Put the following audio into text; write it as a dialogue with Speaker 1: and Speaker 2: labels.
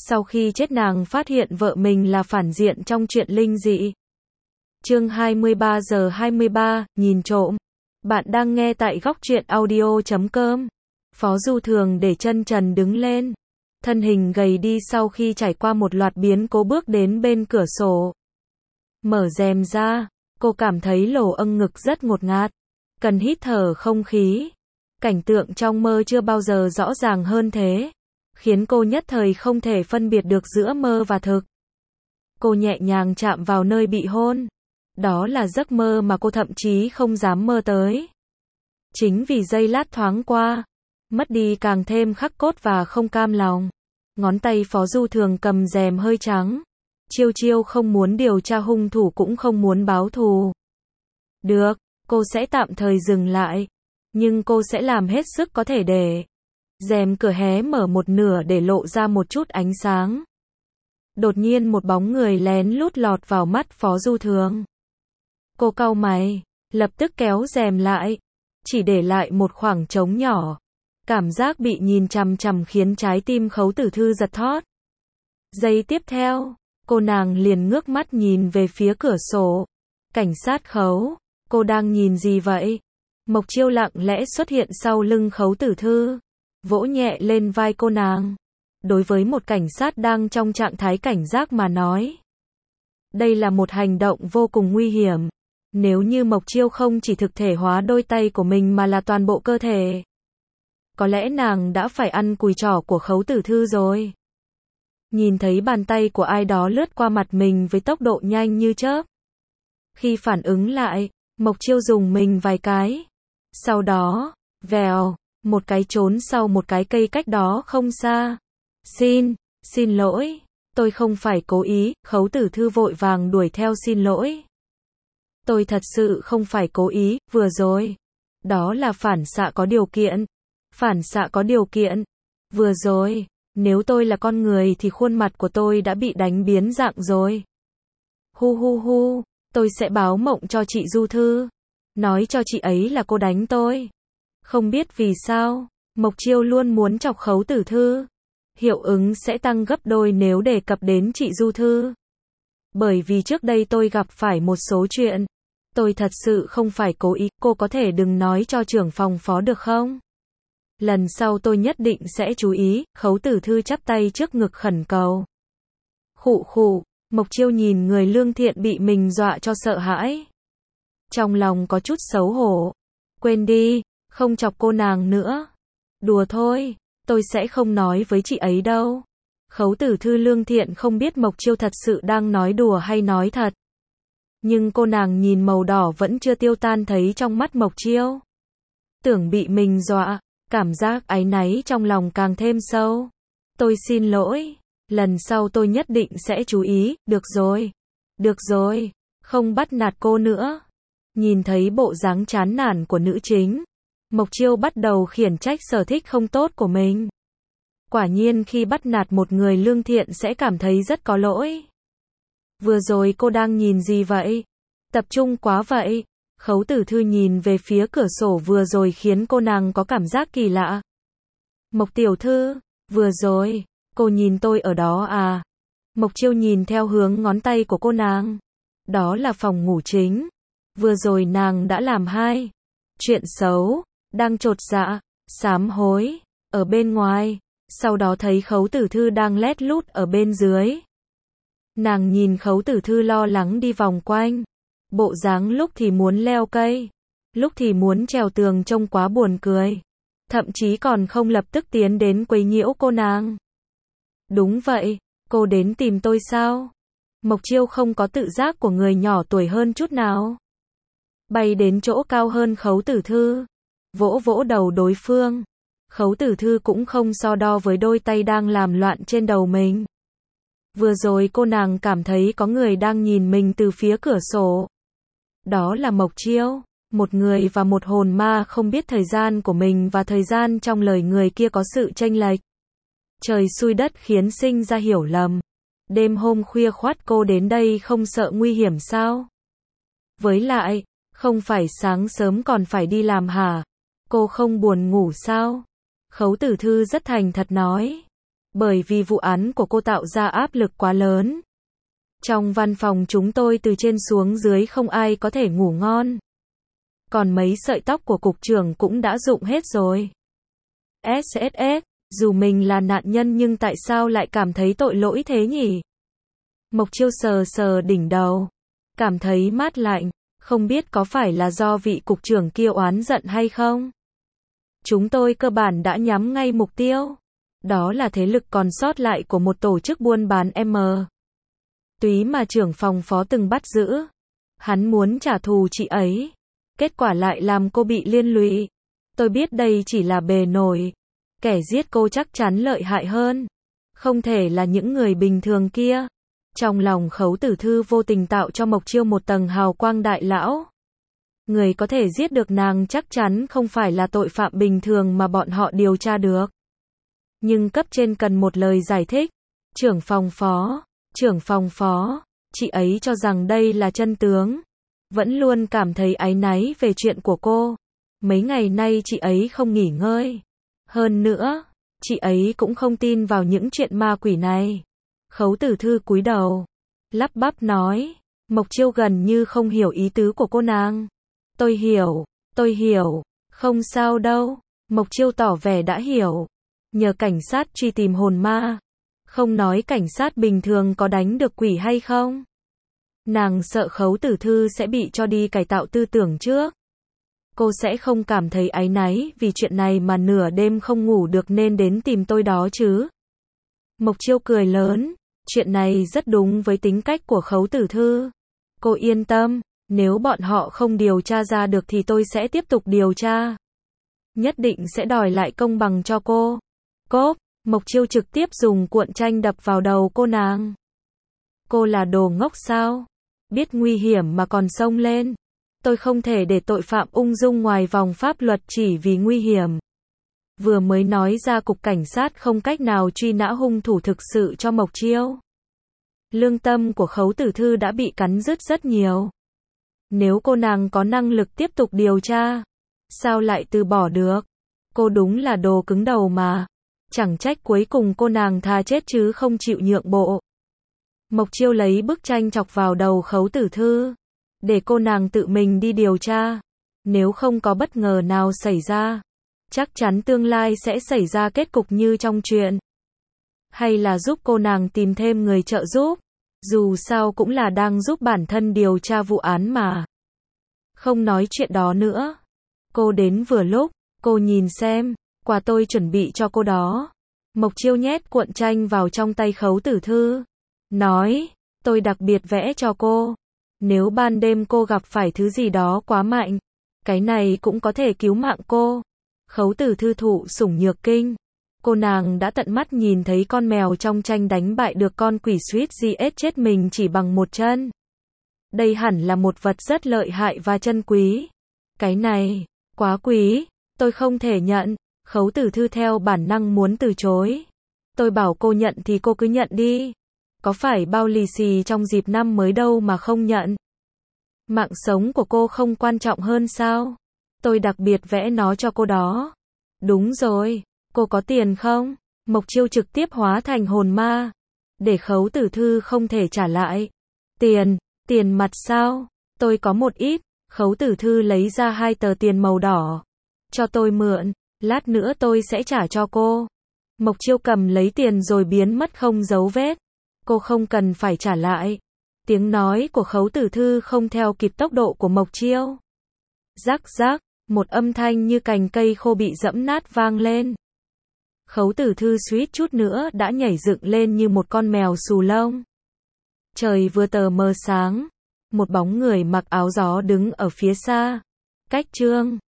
Speaker 1: Sau khi chết nàng phát hiện vợ mình là phản diện trong chuyện linh dị. Chương 23 giờ 23, nhìn trộm. Bạn đang nghe tại góc truyện audio.com. Phó Du Thường để chân trần đứng lên. Thân hình gầy đi sau khi trải qua một loạt biến cố bước đến bên cửa sổ. Mở rèm ra, cô cảm thấy lỗ âng ngực rất ngột ngạt. Cần hít thở không khí. Cảnh tượng trong mơ chưa bao giờ rõ ràng hơn thế. Khiến cô nhất thời không thể phân biệt được giữa mơ và thực. Cô nhẹ nhàng chạm vào nơi bị hôn. Đó là giấc mơ mà cô thậm chí không dám mơ tới. Chính vì giây lát thoáng qua, mất đi càng thêm khắc cốt và không cam lòng. Ngón tay Phó Du Thường cầm rèm hơi trắng. Chiêu chiêu không muốn điều tra hung thủ cũng không muốn báo thù. Được, cô sẽ tạm thời dừng lại. Nhưng cô sẽ làm hết sức có thể để rèm cửa hé mở một nửa để lộ ra một chút ánh sáng. Đột nhiên một bóng người lén lút lọt vào mắt Phó Du Thường. Cô cau mày, lập tức kéo rèm lại, chỉ để lại một khoảng trống nhỏ. Cảm giác bị nhìn chằm chằm khiến trái tim Khấu Tử Thư giật thót. Giây tiếp theo, cô nàng liền ngước mắt nhìn về phía cửa sổ. Cảnh sát Khấu, cô đang nhìn gì vậy? Mộc Chiêu lặng lẽ xuất hiện sau lưng Khấu Tử Thư, vỗ nhẹ lên vai cô nàng. Đối với một cảnh sát đang trong trạng thái cảnh giác mà nói, đây là một hành động vô cùng nguy hiểm. Nếu như Mộc Chiêu không chỉ thực thể hóa đôi tay của mình mà là toàn bộ cơ thể, có lẽ nàng đã phải ăn cùi trỏ của Khấu Tử Thư rồi. Nhìn thấy bàn tay của ai đó lướt qua mặt mình với tốc độ nhanh như chớp. Khi phản ứng lại, Mộc Chiêu dùng mình vài cái. Sau đó, vèo, một cái trốn sau một cái cây cách đó không xa. Xin lỗi, tôi không phải cố ý. Khấu Tử Thư vội vàng đuổi theo xin lỗi. Tôi thật sự không phải cố ý, vừa rồi. Đó là phản xạ có điều kiện. Phản xạ có điều kiện. Vừa rồi, nếu tôi là con người thì khuôn mặt của tôi đã bị đánh biến dạng rồi. Hu, tôi sẽ báo mộng cho chị Du Thư. Nói cho chị ấy là cô đánh tôi. Không biết vì sao, Mộc Chiêu luôn muốn chọc Khấu Tử Thư. Hiệu ứng sẽ tăng gấp đôi nếu đề cập đến chị Du Thư. Bởi vì trước đây tôi gặp phải một số chuyện. Tôi thật sự không phải cố ý, cô có thể đừng nói cho trưởng phòng Phó được không? Lần sau tôi nhất định sẽ chú ý. Khấu Tử Thư chắp tay trước ngực khẩn cầu. Khụ, Mộc Chiêu nhìn người lương thiện bị mình dọa cho sợ hãi. Trong lòng có chút xấu hổ. Quên đi, không chọc cô nàng nữa. Đùa thôi, tôi sẽ không nói với chị ấy đâu. Khấu Tử Thư lương thiện không biết Mộc Chiêu thật sự đang nói đùa hay nói thật. Nhưng cô nàng nhìn màu đỏ vẫn chưa tiêu tan thấy trong mắt Mộc Chiêu. Tưởng bị mình dọa, cảm giác áy náy trong lòng càng thêm sâu. Tôi xin lỗi, lần sau tôi nhất định sẽ chú ý. Được rồi, không bắt nạt cô nữa. Nhìn thấy bộ dáng chán nản của nữ chính, Mộc Chiêu bắt đầu khiển trách sở thích không tốt của mình. Quả nhiên khi bắt nạt một người lương thiện sẽ cảm thấy rất có lỗi. Vừa rồi cô đang nhìn gì vậy? Tập trung quá vậy. Khấu Tử Thư nhìn về phía cửa sổ vừa rồi khiến cô nàng có cảm giác kỳ lạ. Mộc tiểu thư, vừa rồi, cô nhìn tôi ở đó à? Mộc Chiêu nhìn theo hướng ngón tay của cô nàng. Đó là phòng ngủ chính. Vừa rồi nàng đã làm hai chuyện xấu, đang chột dạ, sám hối, ở bên ngoài. Sau đó thấy Khấu Tử Thư đang lét lút ở bên dưới. Nàng nhìn Khấu Tử Thư lo lắng đi vòng quanh. Bộ dáng lúc thì muốn leo cây, lúc thì muốn trèo tường trông quá buồn cười. Thậm chí còn không lập tức tiến đến quấy nhiễu cô nàng. Đúng vậy, cô đến tìm tôi sao? Mộc Chiêu không có tự giác của người nhỏ tuổi hơn chút nào. Bay đến chỗ cao hơn Khấu Tử Thư, vỗ đầu đối phương. Khấu Tử Thư cũng không so đo với đôi tay đang làm loạn trên đầu mình. Vừa rồi cô nàng cảm thấy có người đang nhìn mình từ phía cửa sổ. Đó là Mộc Chiêu, một người và một hồn ma không biết thời gian của mình và thời gian trong lời người kia có sự chênh lệch. Trời xui đất khiến sinh ra hiểu lầm. Đêm hôm khuya khoắt cô đến đây không sợ nguy hiểm sao? Với lại, không phải sáng sớm còn phải đi làm hả? Cô không buồn ngủ sao? Khấu Tử Thư rất thành thật nói. Bởi vì vụ án của cô tạo ra áp lực quá lớn. Trong văn phòng chúng tôi từ trên xuống dưới không ai có thể ngủ ngon. Còn mấy sợi tóc của cục trưởng cũng đã rụng hết rồi. SSS, dù mình là nạn nhân nhưng tại sao lại cảm thấy tội lỗi thế nhỉ? Mộc Chiêu sờ sờ đỉnh đầu, cảm thấy mát lạnh, không biết có phải là do vị cục trưởng kia oán giận hay không? Chúng tôi cơ bản đã nhắm ngay mục tiêu. Đó là thế lực còn sót lại của một tổ chức buôn bán M. Túy mà trưởng phòng phó từng bắt giữ. Hắn muốn trả thù chị ấy. Kết quả lại làm cô bị liên lụy. Tôi biết đây chỉ là bề nổi. Kẻ giết cô chắc chắn lợi hại hơn. Không thể là những người bình thường kia. Trong lòng Khấu Tử Thư vô tình tạo cho Mộc Chiêu một tầng hào quang đại lão. Người có thể giết được nàng chắc chắn không phải là tội phạm bình thường mà bọn họ điều tra được. Nhưng cấp trên cần một lời giải thích. Trưởng phòng phó, chị ấy cho rằng đây là chân tướng. Vẫn luôn cảm thấy áy náy về chuyện của cô. Mấy ngày nay chị ấy không nghỉ ngơi. Hơn nữa, chị ấy cũng không tin vào những chuyện ma quỷ này. Khấu Tử Thư cúi đầu, lắp bắp nói. Mộc Chiêu gần như không hiểu ý tứ của cô nàng. Tôi hiểu, không sao đâu. Mộc Chiêu tỏ vẻ đã hiểu. Nhờ cảnh sát truy tìm hồn ma. Không nói cảnh sát bình thường có đánh được quỷ hay không. Nàng sợ Khấu Tử Thư sẽ bị cho đi cải tạo tư tưởng trước. Cô sẽ không cảm thấy áy náy vì chuyện này mà nửa đêm không ngủ được nên đến tìm tôi đó chứ. Mộc Chiêu cười lớn. Chuyện này rất đúng với tính cách của Khấu Tử Thư. Cô yên tâm, nếu bọn họ không điều tra ra được thì tôi sẽ tiếp tục điều tra. Nhất định sẽ đòi lại công bằng cho cô. Cốp, Mộc Chiêu trực tiếp dùng cuộn tranh đập vào đầu cô nàng. Cô là đồ ngốc sao? Biết nguy hiểm mà còn xông lên. Tôi không thể để tội phạm ung dung ngoài vòng pháp luật chỉ vì nguy hiểm. Vừa mới nói ra cục cảnh sát không cách nào truy nã hung thủ thực sự cho Mộc Chiêu. Lương tâm của Khấu Tử Thư đã bị cắn rứt rất nhiều. Nếu cô nàng có năng lực tiếp tục điều tra, sao lại từ bỏ được? Cô đúng là đồ cứng đầu mà. Chẳng trách cuối cùng cô nàng thà chết chứ không chịu nhượng bộ. Mộc Chiêu lấy bức tranh chọc vào đầu Khấu Tử Thư. Để cô nàng tự mình đi điều tra. Nếu không có bất ngờ nào xảy ra, chắc chắn tương lai sẽ xảy ra kết cục như trong truyện. Hay là giúp cô nàng tìm thêm người trợ giúp. Dù sao cũng là đang giúp bản thân điều tra vụ án mà. Không nói chuyện đó nữa. Cô đến vừa lúc, cô nhìn xem, quà tôi chuẩn bị cho cô đó. Mộc Chiêu nhét cuộn tranh vào trong tay Khấu Tử Thư. Nói, tôi đặc biệt vẽ cho cô. Nếu ban đêm cô gặp phải thứ gì đó quá mạnh, cái này cũng có thể cứu mạng cô. Khấu Tử Thư thụ sủng nhược kinh. Cô nàng đã tận mắt nhìn thấy con mèo trong tranh đánh bại được con quỷ suýt GS chết mình chỉ bằng một chân. Đây hẳn là một vật rất lợi hại và chân quý. Cái này, quá quý, tôi không thể nhận. Khấu Tử Thư theo bản năng muốn từ chối. Tôi bảo cô nhận thì cô cứ nhận đi. Có phải bao lì xì trong dịp năm mới đâu mà không nhận. Mạng sống của cô không quan trọng hơn sao? Tôi đặc biệt vẽ nó cho cô đó. Đúng rồi, cô có tiền không? Mộc Chiêu trực tiếp hóa thành hồn ma. Để Khấu Tử Thư không thể trả lại. Tiền mặt sao? Tôi có một ít. Khấu Tử Thư lấy ra 2 tờ tiền màu đỏ. Cho tôi mượn, lát nữa tôi sẽ trả cho cô. Mộc Chiêu cầm lấy tiền rồi biến mất không dấu vết. Cô không cần phải trả lại. Tiếng nói của Khấu Tử Thư không theo kịp tốc độ của Mộc Chiêu. Rắc rắc, một âm thanh như cành cây khô bị giẫm nát vang lên. Khấu Tử Thư suýt chút nữa đã nhảy dựng lên như một con mèo xù lông. Trời vừa tờ mờ sáng, một bóng người mặc áo gió đứng ở phía xa. Cách chương